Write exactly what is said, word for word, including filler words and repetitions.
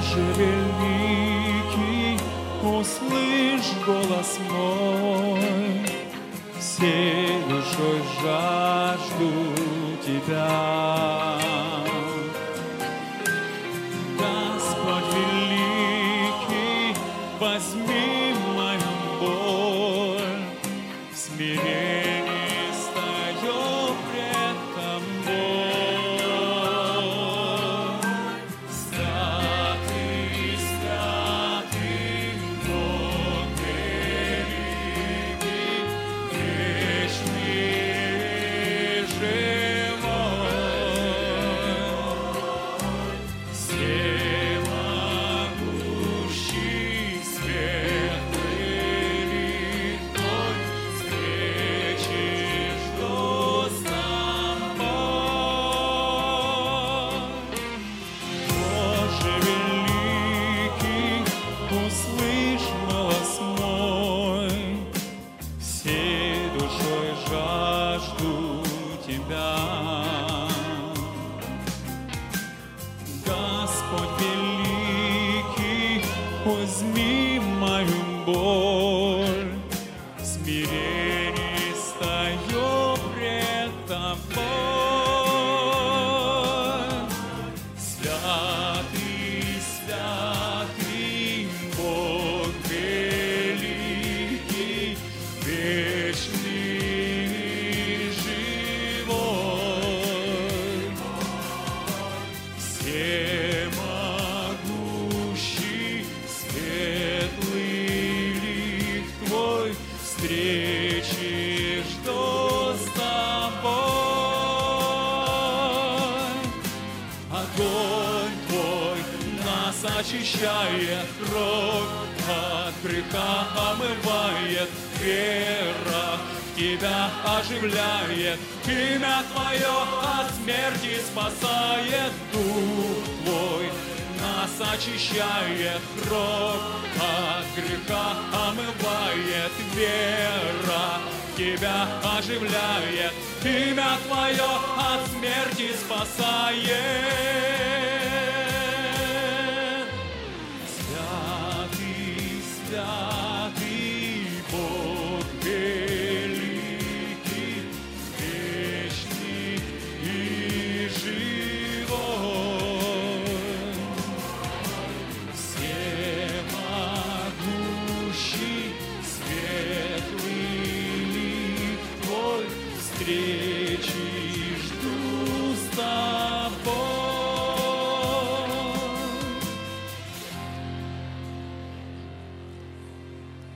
Боже великий, услышь голос мой, всей душой жажду Тебя. Господь великий, возьми мою боль, в смирении стою пред Тобой. Святый, святый Бог великий, вечный и живой, всемогущий, светлый лик Твой, встречи жду с Тобой. Боже великий, услышь голос мой, всей душой жажду Тебя. Господь великий, возьми мою боль, в смирении стою пред Тобой. Святый, святый Бог великий, вечный и живой, всемогущий, светлый лик Твой, встречи жду с Тобой. Огонь Твой нас очищает, кровь от греха омывает, вера в Тебя оживляет, имя Твое от смерти спасает, Дух Твой нас очищает, кровь от греха омывает, вера в Тебя оживляет, имя Твое от смерти спасает.